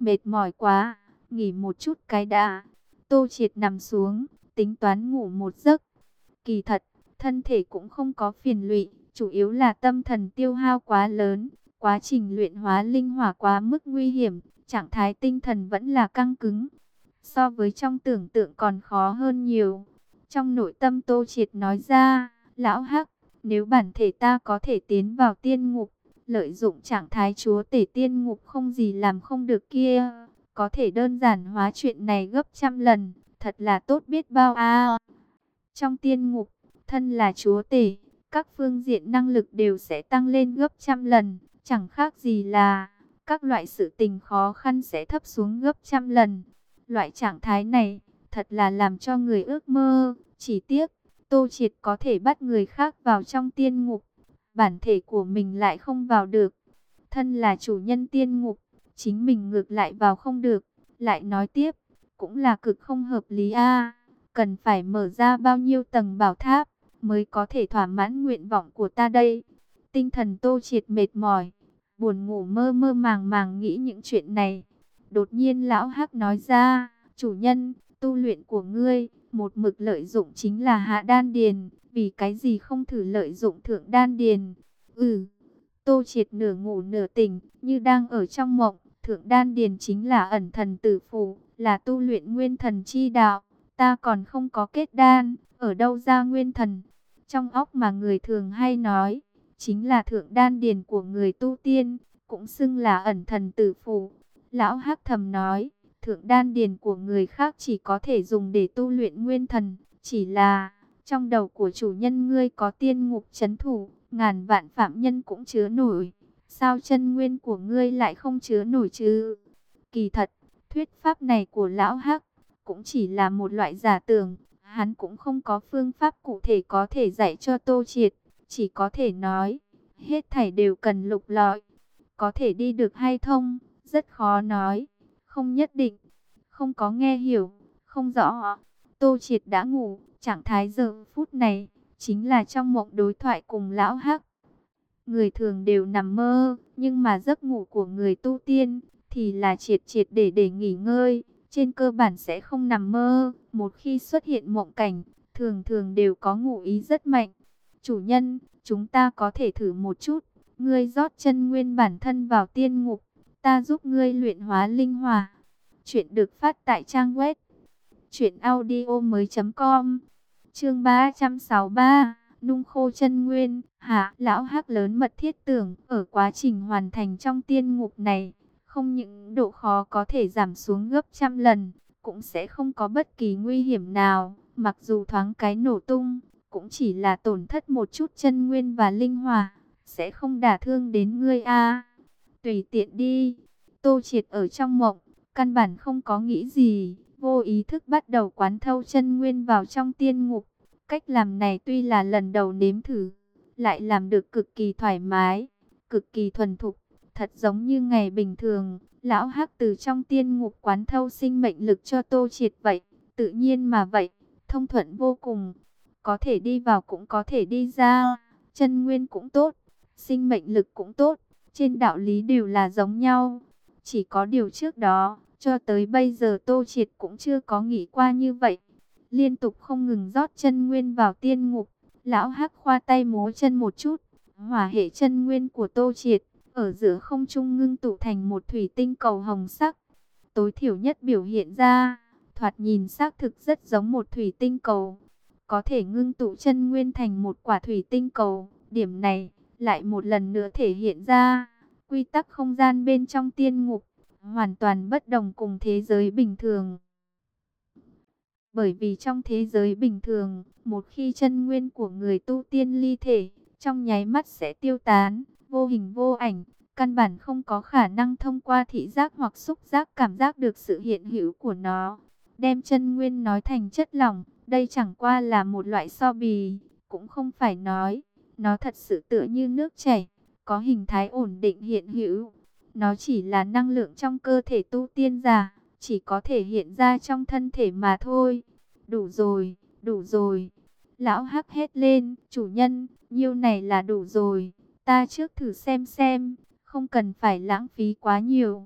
mệt mỏi quá, nghỉ một chút cái đã. Tô Triệt nằm xuống, tính toán ngủ một giấc. Kỳ thật, thân thể cũng không có phiền lụy, chủ yếu là tâm thần tiêu hao quá lớn, quá trình luyện hóa linh hỏa quá mức nguy hiểm, trạng thái tinh thần vẫn là căng cứng. So với trong tưởng tượng còn khó hơn nhiều. Trong nội tâm Tô Triệt nói ra, lão Hắc, nếu bản thể ta có thể tiến vào tiên ngục, lợi dụng trạng thái chúa tể tiên ngục không gì làm không được kia, có thể đơn giản hóa chuyện này gấp trăm lần, thật là tốt biết bao a. Trong tiên ngục, thân là chúa tể, các phương diện năng lực đều sẽ tăng lên gấp trăm lần, chẳng khác gì là các loại sự tình khó khăn sẽ thấp xuống gấp trăm lần. Loại trạng thái này, thật là làm cho người ước mơ, chỉ tiếc, Tô Triệt có thể bắt người khác vào trong tiên ngục, bản thể của mình lại không vào được. Thân là chủ nhân tiên ngục, chính mình ngược lại vào không được, lại nói tiếp, cũng là cực không hợp lý a. Cần phải mở ra bao nhiêu tầng bảo tháp mới có thể thỏa mãn nguyện vọng của ta đây. Tinh thần Tô Triệt mệt mỏi, buồn ngủ mơ mơ màng màng nghĩ những chuyện này. Đột nhiên lão Hắc nói ra, chủ nhân, tu luyện của ngươi, một mực lợi dụng chính là hạ đan điền, vì cái gì không thử lợi dụng thượng đan điền? Ừ, Tô Triệt nửa ngủ nửa tỉnh, như đang ở trong mộng. Thượng đan điền chính là ẩn thần tử phủ, là tu luyện nguyên thần chi đạo. Ta còn không có kết đan, ở đâu ra nguyên thần? Trong óc mà người thường hay nói, chính là thượng đan điền của người tu tiên, cũng xưng là ẩn thần tử phủ. Lão Hắc thầm nói, thượng đan điền của người khác chỉ có thể dùng để tu luyện nguyên thần, chỉ là trong đầu của chủ nhân ngươi có tiên ngục trấn thủ, ngàn vạn phạm nhân cũng chứa nổi. Sao chân nguyên của ngươi lại không chứa nổi chứ? Kỳ thật, thuyết pháp này của lão Hắc cũng chỉ là một loại giả tưởng, hắn cũng không có phương pháp cụ thể có thể dạy cho Tô Triệt, chỉ có thể nói, hết thảy đều cần lục lọi, có thể đi được hay không, rất khó nói, không nhất định, không có nghe hiểu, không rõ. Tô Triệt đã ngủ, trạng thái giờ phút này, chính là trong mộng đối thoại cùng lão Hắc. Người thường đều nằm mơ, nhưng mà giấc ngủ của người tu tiên, thì là triệt triệt để để nghỉ ngơi, trên cơ bản sẽ không nằm mơ. Một khi xuất hiện mộng cảnh, thường thường đều có ngụ ý rất mạnh. Chủ nhân, chúng ta có thể thử một chút, ngươi rót chân nguyên bản thân vào tiên ngục, ta giúp ngươi luyện hóa linh hỏa. Chuyện được phát tại trang web truyện audio mới chấm com. Chương ba trăm sáu mươi ba, nung khô chân nguyên. Hả? Lão Hắc lớn mật thiết tưởng, ở quá trình hoàn thành trong tiên ngục này, không những độ khó có thể giảm xuống gấp trăm lần, cũng sẽ không có bất kỳ nguy hiểm nào. Mặc dù thoáng cái nổ tung, cũng chỉ là tổn thất một chút chân nguyên và linh hỏa, sẽ không đả thương đến ngươi a. Tùy tiện đi. Tô Triệt ở trong mộng, căn bản không có nghĩ gì, vô ý thức bắt đầu quán thâu chân nguyên vào trong tiên ngục. Cách làm này tuy là lần đầu nếm thử, lại làm được cực kỳ thoải mái, cực kỳ thuần thục, thật giống như ngày bình thường. Lão Hắc từ trong tiên ngục quán thâu sinh mệnh lực cho Tô Triệt vậy, tự nhiên mà vậy, thông thuận vô cùng. Có thể đi vào cũng có thể đi ra, chân nguyên cũng tốt, sinh mệnh lực cũng tốt, trên đạo lý đều là giống nhau. Chỉ có điều trước đó, cho tới bây giờ Tô Triệt cũng chưa có nghĩ qua như vậy. Liên tục không ngừng rót chân nguyên vào tiên ngục, lão Hắc khoa tay múa chân một chút, hỏa hệ chân nguyên của Tô Triệt ở giữa không trung ngưng tụ thành một thủy tinh cầu hồng sắc. Tối thiểu nhất biểu hiện ra, thoạt nhìn xác thực rất giống một thủy tinh cầu. Có thể ngưng tụ chân nguyên thành một quả thủy tinh cầu, điểm này lại một lần nữa thể hiện ra quy tắc không gian bên trong tiên ngục hoàn toàn bất đồng cùng thế giới bình thường. Bởi vì trong thế giới bình thường, một khi chân nguyên của người tu tiên ly thể, trong nháy mắt sẽ tiêu tán, vô hình vô ảnh, căn bản không có khả năng thông qua thị giác hoặc xúc giác cảm giác được sự hiện hữu của nó. Đem chân nguyên nói thành chất lỏng, đây chẳng qua là một loại so bì, cũng không phải nói, nó thật sự tựa như nước chảy, có hình thái ổn định hiện hữu. Nó chỉ là năng lượng trong cơ thể tu tiên giả, chỉ có thể hiện ra trong thân thể mà thôi. Đủ rồi, đủ rồi. Lão Hắc hét lên, chủ nhân, nhiêu này là đủ rồi. Ta trước thử xem xem, không cần phải lãng phí quá nhiều.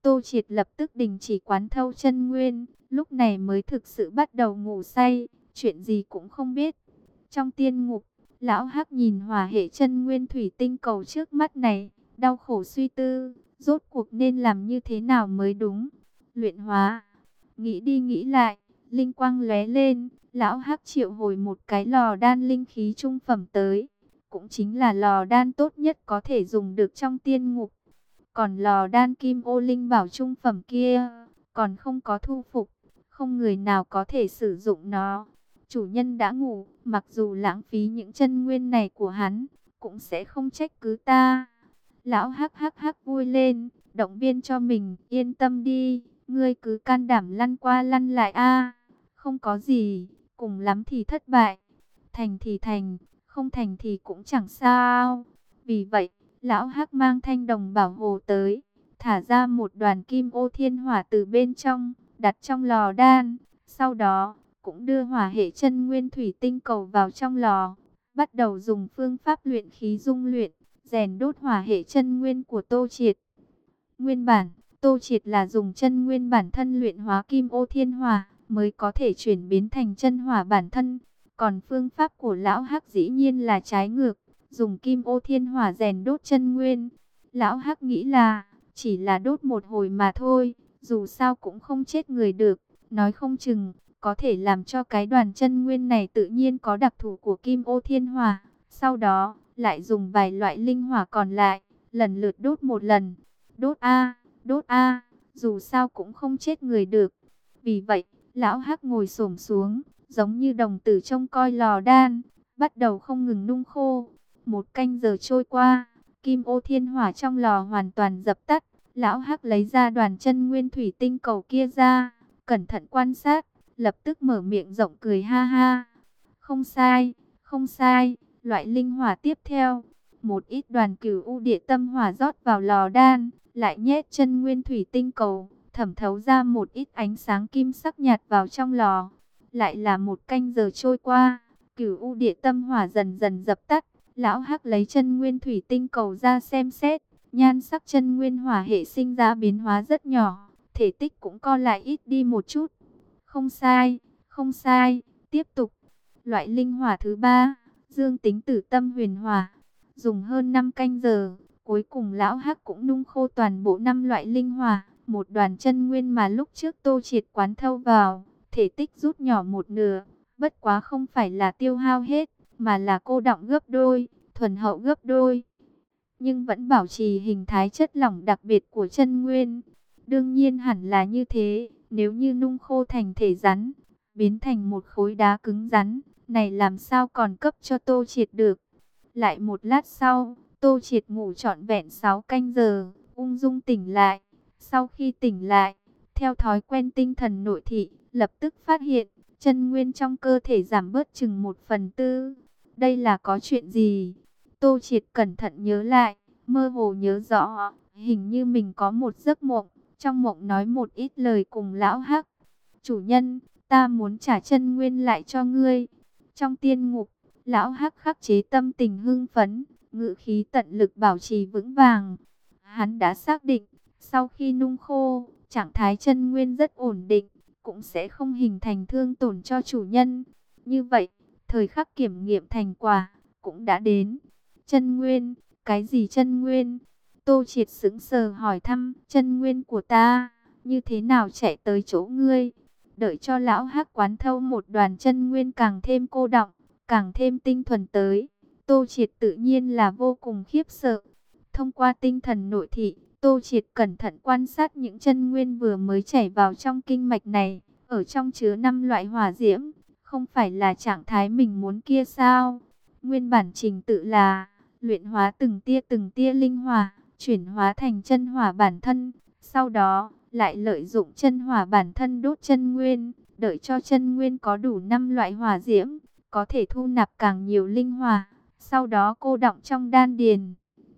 Tô Triệt lập tức đình chỉ quán thâu chân nguyên, lúc này mới thực sự bắt đầu ngủ say, chuyện gì cũng không biết. Trong tiên ngục, lão Hắc nhìn hỏa hệ chân nguyên thủy tinh cầu trước mắt này, đau khổ suy tư, rốt cuộc nên làm như thế nào mới đúng. Luyện hóa, nghĩ đi nghĩ lại, linh quang lóe lên, lão Hắc triệu hồi một cái lò đan linh khí trung phẩm tới, cũng chính là lò đan tốt nhất có thể dùng được trong tiên ngục. Còn lò đan kim ô linh bảo trung phẩm kia, còn không có thu phục, không người nào có thể sử dụng nó. Chủ nhân đã ngủ, mặc dù lãng phí những chân nguyên này của hắn, cũng sẽ không trách cứ ta. Lão hắc hắc hắc vui lên, động viên cho mình, yên tâm đi, ngươi cứ can đảm lăn qua lăn lại a, không có gì, cùng lắm thì thất bại, thành thì thành, không thành thì cũng chẳng sao. Vì vậy, lão hắc mang thanh đồng bảo hồ tới, thả ra một đoàn kim ô thiên hỏa từ bên trong, đặt trong lò đan, sau đó cũng đưa hỏa hệ chân nguyên thủy tinh cầu vào trong lò, bắt đầu dùng phương pháp luyện khí dung luyện, rèn đốt hỏa hệ chân nguyên của Tô Triệt. Nguyên bản, Tô Triệt là dùng chân nguyên bản thân luyện hóa kim ô thiên hỏa, mới có thể chuyển biến thành chân hỏa bản thân. Còn phương pháp của lão Hắc dĩ nhiên là trái ngược, dùng kim ô thiên hỏa rèn đốt chân nguyên. Lão Hắc nghĩ là, chỉ là đốt một hồi mà thôi, dù sao cũng không chết người được, nói không chừng có thể làm cho cái đoàn chân nguyên này tự nhiên có đặc thù của kim ô thiên hỏa. Sau đó, lại dùng vài loại linh hỏa còn lại, lần lượt đốt một lần. Đốt a, đốt a, dù sao cũng không chết người được. Vì vậy, lão Hắc ngồi xổm xuống, giống như đồng tử trông coi lò đan, bắt đầu không ngừng nung khô. Một canh giờ trôi qua, kim ô thiên hỏa trong lò hoàn toàn dập tắt. Lão Hắc lấy ra đoàn chân nguyên thủy tinh cầu kia ra, cẩn thận quan sát, lập tức mở miệng rộng cười ha ha. Không sai, không sai, loại linh hỏa tiếp theo, một ít đoàn cửu u địa tâm hỏa rót vào lò đan, lại nhét chân nguyên thủy tinh cầu, thẩm thấu ra một ít ánh sáng kim sắc nhạt vào trong lò. Lại là một canh giờ trôi qua, cửu u địa tâm hỏa dần dần dập tắt. Lão Hắc lấy chân nguyên thủy tinh cầu ra xem xét, nhan sắc chân nguyên hỏa hệ sinh ra biến hóa rất nhỏ, thể tích cũng co lại ít đi một chút. Không sai, không sai, tiếp tục. Loại linh hỏa thứ ba, dương tính tử tâm huyền hỏa, dùng hơn năm canh giờ, cuối cùng lão Hắc cũng nung khô toàn bộ năm loại linh hỏa. Một đoàn chân nguyên mà lúc trước Tô Triệt quán thâu vào, thể tích rút nhỏ một nửa, bất quá không phải là tiêu hao hết, mà là cô đọng gấp đôi, thuần hậu gấp đôi, nhưng vẫn bảo trì hình thái chất lỏng đặc biệt của chân nguyên. Đương nhiên hẳn là như thế, nếu như nung khô thành thể rắn, biến thành một khối đá cứng rắn, này làm sao còn cấp cho Tô Triệt được. Lại một lát sau, Tô Triệt ngủ trọn vẹn sáu canh giờ, ung dung tỉnh lại. Sau khi tỉnh lại, theo thói quen tinh thần nội thị, lập tức phát hiện, chân nguyên trong cơ thể giảm bớt chừng một phần tư. Đây là có chuyện gì? Tô Triệt cẩn thận nhớ lại, mơ hồ nhớ rõ, hình như mình có một giấc mộng, trong mộng nói một ít lời cùng lão Hắc. Chủ nhân, ta muốn trả chân nguyên lại cho ngươi. Trong tiên ngục, lão Hắc khắc chế tâm tình hưng phấn, ngự khí tận lực bảo trì vững vàng. Hắn đã xác định, sau khi nung khô, trạng thái chân nguyên rất ổn định, cũng sẽ không hình thành thương tổn cho chủ nhân. Như vậy, thời khắc kiểm nghiệm thành quả cũng đã đến. Chân nguyên, cái gì chân nguyên? Tô Triệt sững sờ hỏi thăm, chân nguyên của ta, như thế nào chạy tới chỗ ngươi? Đợi cho lão Hắc quán thâu một đoàn chân nguyên càng thêm cô đọng, càng thêm tinh thuần tới, Tô Triệt tự nhiên là vô cùng khiếp sợ. Thông qua tinh thần nội thị, Tô Triệt cẩn thận quan sát những chân nguyên vừa mới chảy vào trong kinh mạch này, ở trong chứa năm loại hỏa diễm, không phải là trạng thái mình muốn kia sao? Nguyên bản trình tự là luyện hóa từng tia từng tia linh hỏa, chuyển hóa thành chân hỏa bản thân, sau đó lại lợi dụng chân hỏa bản thân đốt chân nguyên, đợi cho chân nguyên có đủ năm loại hỏa diễm, có thể thu nạp càng nhiều linh hỏa, sau đó cô đọng trong đan điền.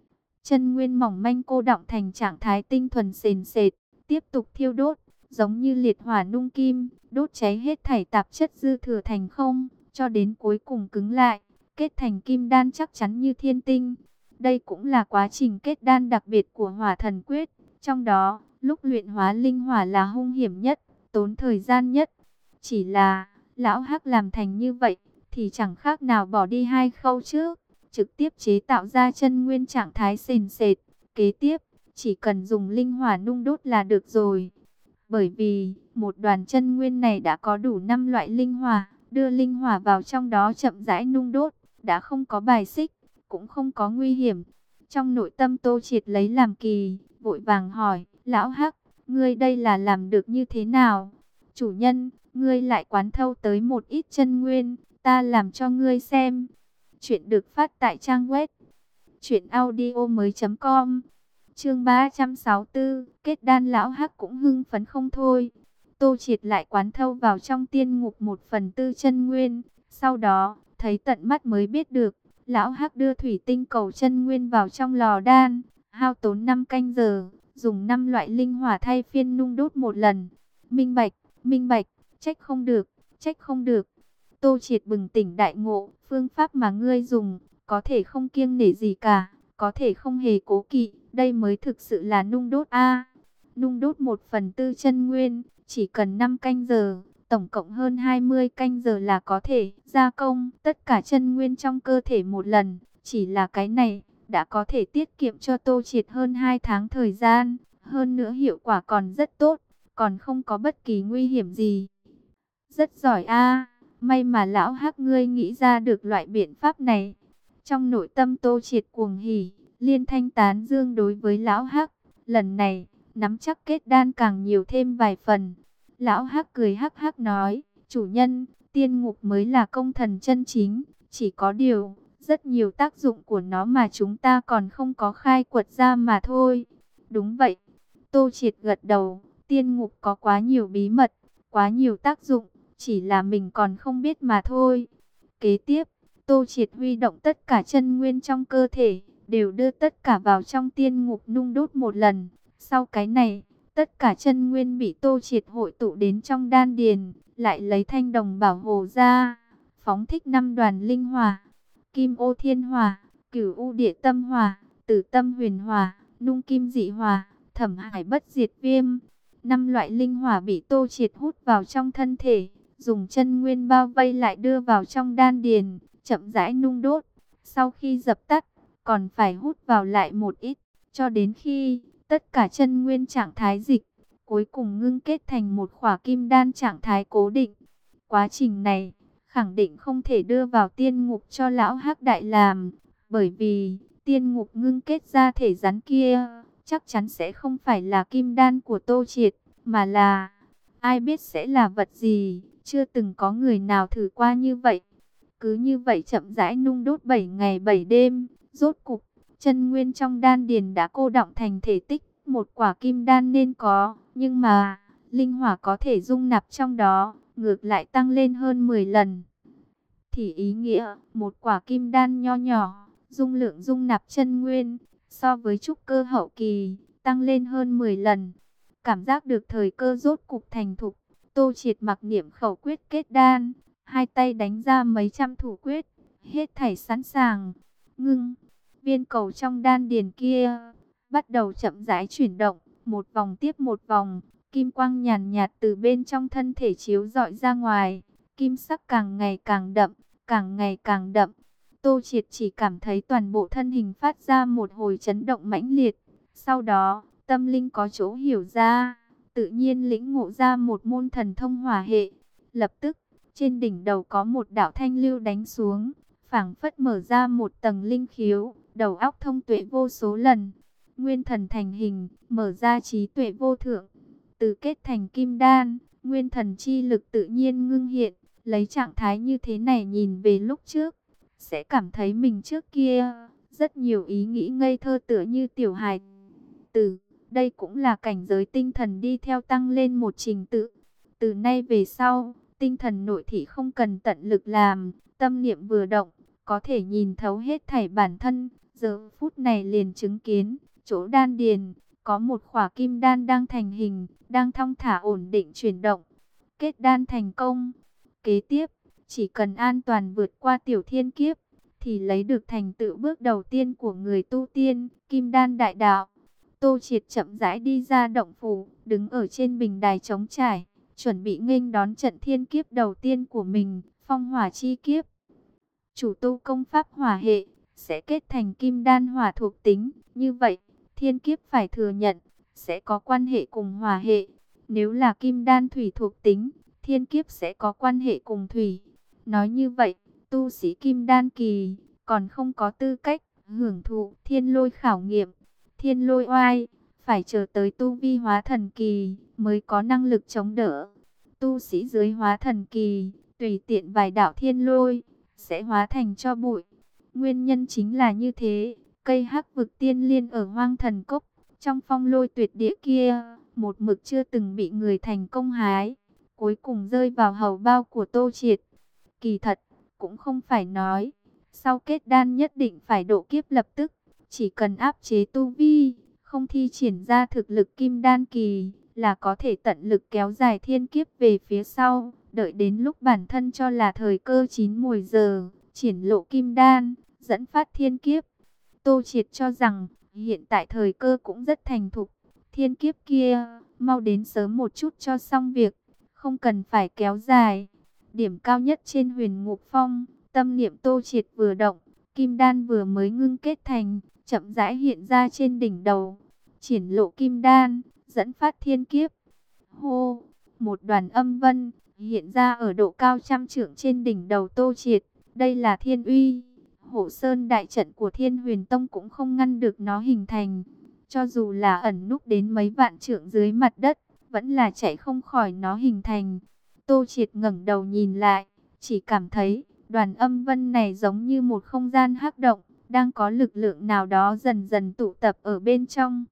Chân nguyên mỏng manh cô đọng thành trạng thái tinh thuần sền sệt, tiếp tục thiêu đốt, giống như liệt hỏa nung kim, đốt cháy hết thảy tạp chất dư thừa thành không, cho đến cuối cùng cứng lại, kết thành kim đan chắc chắn như thiên tinh. Đây cũng là quá trình kết đan đặc biệt của Hỏa Thần Quyết, trong đó Lúc luyện hóa linh hỏa là hung hiểm nhất, tốn thời gian nhất. Chỉ là, lão Hắc làm thành như vậy, thì chẳng khác nào bỏ đi hai khâu trước. Trực tiếp chế tạo ra chân nguyên trạng thái sền sệt. Kế tiếp, chỉ cần dùng linh hỏa nung đốt là được rồi. Bởi vì, một đoàn chân nguyên này đã có đủ năm loại linh hỏa. Đưa linh hỏa vào trong đó chậm rãi nung đốt, đã không có bài xích, cũng không có nguy hiểm. Trong nội tâm Tô Triệt lấy làm kỳ, vội vàng hỏi, lão Hắc, ngươi đây là làm được như thế nào? Chủ nhân, ngươi lại quán thâu tới một ít chân nguyên, ta làm cho ngươi xem. Chuyện được phát tại trang web truyện audio mới chấm com. Chương ba trăm sáu mươi tư, kết đan. Lão Hắc cũng hưng phấn không thôi. Tô Triệt lại quán thâu vào trong tiên ngục một phần tư chân nguyên. Sau đó, thấy tận mắt mới biết được, lão Hắc đưa thủy tinh cầu chân nguyên vào trong lò đan, hao tốn năm canh giờ, dùng năm loại linh hỏa thay phiên nung đốt một lần. Minh bạch, minh bạch, trách không được, trách không được. Tô Triệt bừng tỉnh đại ngộ, phương pháp mà ngươi dùng, có thể không kiêng nể gì cả, có thể không hề cố kỵ, đây mới thực sự là nung đốt a. Nung đốt một phần tư chân nguyên, chỉ cần năm canh giờ, tổng cộng hơn hai mươi canh giờ là có thể gia công tất cả chân nguyên trong cơ thể một lần. Chỉ là cái này, đã có thể tiết kiệm cho Tô Triệt hơn hai tháng thời gian, hơn nữa hiệu quả còn rất tốt, còn không có bất kỳ nguy hiểm gì. Rất giỏi a, may mà lão Hắc ngươi nghĩ ra được loại biện pháp này. Trong nội tâm Tô Triệt cuồng hỉ, liên thanh tán dương đối với lão Hắc, lần này, nắm chắc kết đan càng nhiều thêm vài phần. Lão Hắc cười hắc hắc nói, chủ nhân, tiên ngục mới là công thần chân chính, chỉ có điều, rất nhiều tác dụng của nó mà chúng ta còn không có khai quật ra mà thôi. Đúng vậy, Tô Triệt gật đầu, tiên ngục có quá nhiều bí mật, quá nhiều tác dụng, chỉ là mình còn không biết mà thôi. Kế tiếp, Tô Triệt huy động tất cả chân nguyên trong cơ thể, đều đưa tất cả vào trong tiên ngục nung đốt một lần. Sau cái này, tất cả chân nguyên bị Tô Triệt hội tụ đến trong đan điền, lại lấy thanh đồng bảo hồ ra, phóng thích năm đoàn linh hỏa, kim ô thiên hỏa, cửu u địa tâm hỏa, tử tâm huyền hỏa, nung kim dị hỏa, thẩm hải bất diệt viêm. Năm loại linh hỏa bị Tô Triệt hút vào trong thân thể, dùng chân nguyên bao vây lại đưa vào trong đan điền, chậm rãi nung đốt. Sau khi dập tắt, còn phải hút vào lại một ít, cho đến khi tất cả chân nguyên trạng thái dịch, cuối cùng ngưng kết thành một khỏa kim đan trạng thái cố định. Quá trình này, khẳng định không thể đưa vào tiên ngục cho lão Hắc đại làm, bởi vì tiên ngục ngưng kết ra thể rắn kia, chắc chắn sẽ không phải là kim đan của Tô Triệt, mà là, ai biết sẽ là vật gì, chưa từng có người nào thử qua như vậy. Cứ như vậy chậm rãi nung đốt bảy ngày bảy đêm, rốt cục, chân nguyên trong đan điền đã cô đọng thành thể tích một quả kim đan nên có, nhưng mà, linh hỏa có thể dung nạp trong đó, ngược lại tăng lên hơn mười lần. Thì ý nghĩa, một quả kim đan nho nhỏ, dung lượng dung nạp chân nguyên, so với trúc cơ hậu kỳ, tăng lên hơn mười lần. Cảm giác được thời cơ rốt cục thành thục, Tô Triệt mặc niệm khẩu quyết kết đan, hai tay đánh ra mấy trăm thủ quyết, hết thảy sẵn sàng. Ngưng, viên cầu trong đan điền kia bắt đầu chậm rãi chuyển động, một vòng tiếp một vòng, kim quang nhàn nhạt từ bên trong thân thể chiếu rọi ra ngoài, kim sắc càng ngày càng đậm, càng ngày càng đậm. Tô Triệt chỉ cảm thấy toàn bộ thân hình phát ra một hồi chấn động mãnh liệt, sau đó, tâm linh có chỗ hiểu ra, tự nhiên lĩnh ngộ ra một môn thần thông hỏa hệ. Lập tức, trên đỉnh đầu có một đạo thanh lưu đánh xuống, phảng phất mở ra một tầng linh khiếu, đầu óc thông tuệ vô số lần. Nguyên thần thành hình, mở ra trí tuệ vô thượng. Từ kết thành kim đan, nguyên thần chi lực tự nhiên ngưng hiện, lấy trạng thái như thế này nhìn về lúc trước, sẽ cảm thấy mình trước kia rất nhiều ý nghĩ ngây thơ tựa như tiểu hài tử. Đây cũng là cảnh giới tinh thần đi theo tăng lên một trình tự. Từ nay về sau, tinh thần nội thị không cần tận lực làm, tâm niệm vừa động, có thể nhìn thấu hết thảy bản thân. Giờ phút này liền chứng kiến, chỗ đan điền, có một khỏa kim đan đang thành hình, đang thong thả ổn định chuyển động. Kết đan thành công. Kế tiếp, chỉ cần an toàn vượt qua tiểu thiên kiếp, thì lấy được thành tựu bước đầu tiên của người tu tiên, kim đan đại đạo. Tô Triệt chậm rãi đi ra động phủ, đứng ở trên bình đài trống trải, chuẩn bị nghênh đón trận thiên kiếp đầu tiên của mình, phong hỏa chi kiếp. Chủ tu công pháp hỏa hệ, sẽ kết thành kim đan hỏa thuộc tính, như vậy, thiên kiếp phải thừa nhận, sẽ có quan hệ cùng hỏa hệ. Nếu là kim đan thủy thuộc tính, thiên kiếp sẽ có quan hệ cùng thủy. Nói như vậy, tu sĩ kim đan kỳ, còn không có tư cách hưởng thụ thiên lôi khảo nghiệm, thiên lôi oai, phải chờ tới tu vi hóa thần kỳ, mới có năng lực chống đỡ. Tu sĩ dưới hóa thần kỳ, tùy tiện vài đạo thiên lôi, sẽ hóa thành cho bụi. Nguyên nhân chính là như thế, cây hắc vực tiên liên ở hoang thần cốc, trong phong lôi tuyệt địa kia, một mực chưa từng bị người thành công hái, cuối cùng rơi vào hầu bao của Tô Triệt. Kỳ thật, cũng không phải nói, sau kết đan nhất định phải độ kiếp lập tức, chỉ cần áp chế tu vi, không thi triển ra thực lực kim đan kỳ, là có thể tận lực kéo dài thiên kiếp về phía sau, đợi đến lúc bản thân cho là thời cơ chín muồi giờ, triển lộ kim đan, dẫn phát thiên kiếp. Tô Triệt cho rằng, hiện tại thời cơ cũng rất thành thục, thiên kiếp kia, mau đến sớm một chút cho xong việc, không cần phải kéo dài. Điểm cao nhất trên Huyền Ngục Phong, tâm niệm Tô Triệt vừa động, kim đan vừa mới ngưng kết thành, chậm rãi hiện ra trên đỉnh đầu, triển lộ kim đan, dẫn phát thiên kiếp. Hô, một đoàn âm vân hiện ra ở độ cao trăm trượng trên đỉnh đầu Tô Triệt, đây là thiên uy. Hộ Sơn đại trận của Thiên Huyền Tông cũng không ngăn được nó hình thành, cho dù là ẩn núp đến mấy vạn trượng dưới mặt đất, vẫn là chạy không khỏi nó hình thành. Tô Triệt ngẩng đầu nhìn lại, chỉ cảm thấy đoàn âm vân này giống như một không gian hắc động, đang có lực lượng nào đó dần dần tụ tập ở bên trong.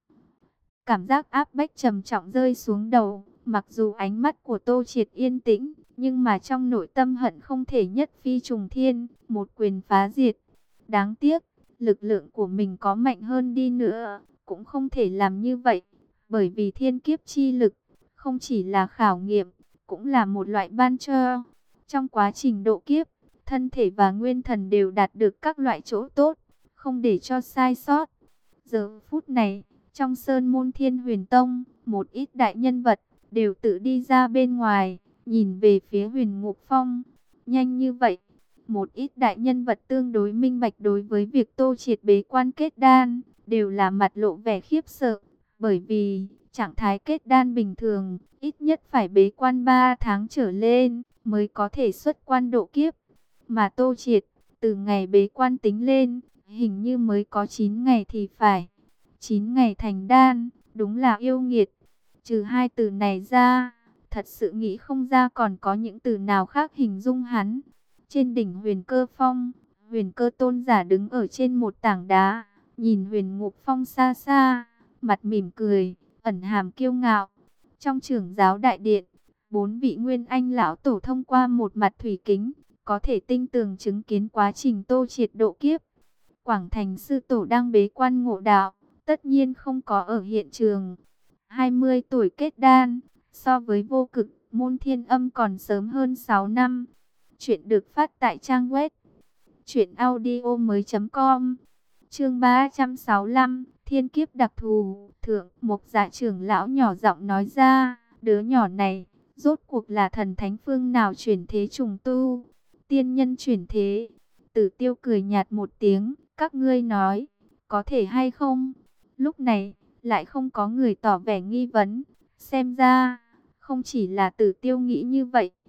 Cảm giác áp bách trầm trọng rơi xuống đầu, mặc dù ánh mắt của Tô Triệt yên tĩnh, nhưng mà trong nội tâm hận không thể nhất phi trùng thiên, một quyền phá diệt. Đáng tiếc, lực lượng của mình có mạnh hơn đi nữa, cũng không thể làm như vậy, bởi vì thiên kiếp chi lực, không chỉ là khảo nghiệm, cũng là một loại ban cho. Trong quá trình độ kiếp, thân thể và nguyên thần đều đạt được các loại chỗ tốt, không để cho sai sót. Giờ phút này, trong Sơn Môn Thiên Huyền Tông, một ít đại nhân vật đều tự đi ra bên ngoài, nhìn về phía Huyền Ngục Phong. Nhanh như vậy, một ít đại nhân vật tương đối minh bạch đối với việc Tô Triệt bế quan kết đan, đều là mặt lộ vẻ khiếp sợ, bởi vì trạng thái kết đan bình thường, ít nhất phải bế quan ba tháng trở lên, mới có thể xuất quan độ kiếp. Mà Tô Triệt, từ ngày bế quan tính lên, hình như mới có chín ngày thì phải. chín ngày thành đan, đúng là yêu nghiệt. Trừ hai từ này ra, thật sự nghĩ không ra còn có những từ nào khác hình dung hắn. Trên đỉnh Huyền Cơ Phong, Huyền Cơ Tôn giả đứng ở trên một tảng đá, nhìn Huyền Ngục Phong xa xa, mặt mỉm cười, ẩn hàm kiêu ngạo. Trong Trưởng giáo đại điện, bốn vị Nguyên Anh lão tổ thông qua một mặt thủy kính, có thể tinh tường chứng kiến quá trình Tô Triệt độ kiếp. Quảng Thành sư tổ đang bế quan ngộ đạo, tất nhiên không có ở hiện trường. hai mươi tuổi kết đan, so với Vô Cực Môn Thiên Âm còn sớm hơn sáu năm. Chuyện được phát tại trang web truyện audio mới chấm com. Chương ba trăm sáu mươi lăm, thiên kiếp đặc thù. Thượng Mục Dạ trưởng lão nhỏ giọng nói ra, đứa nhỏ này rốt cuộc là thần thánh phương nào chuyển thế trùng tu? Tiên nhân chuyển thế. Tử Tiêu cười nhạt một tiếng, các ngươi nói, có thể hay không? Lúc này, lại không có người tỏ vẻ nghi vấn. Xem ra, không chỉ là Tử Tiêu nghĩ như vậy,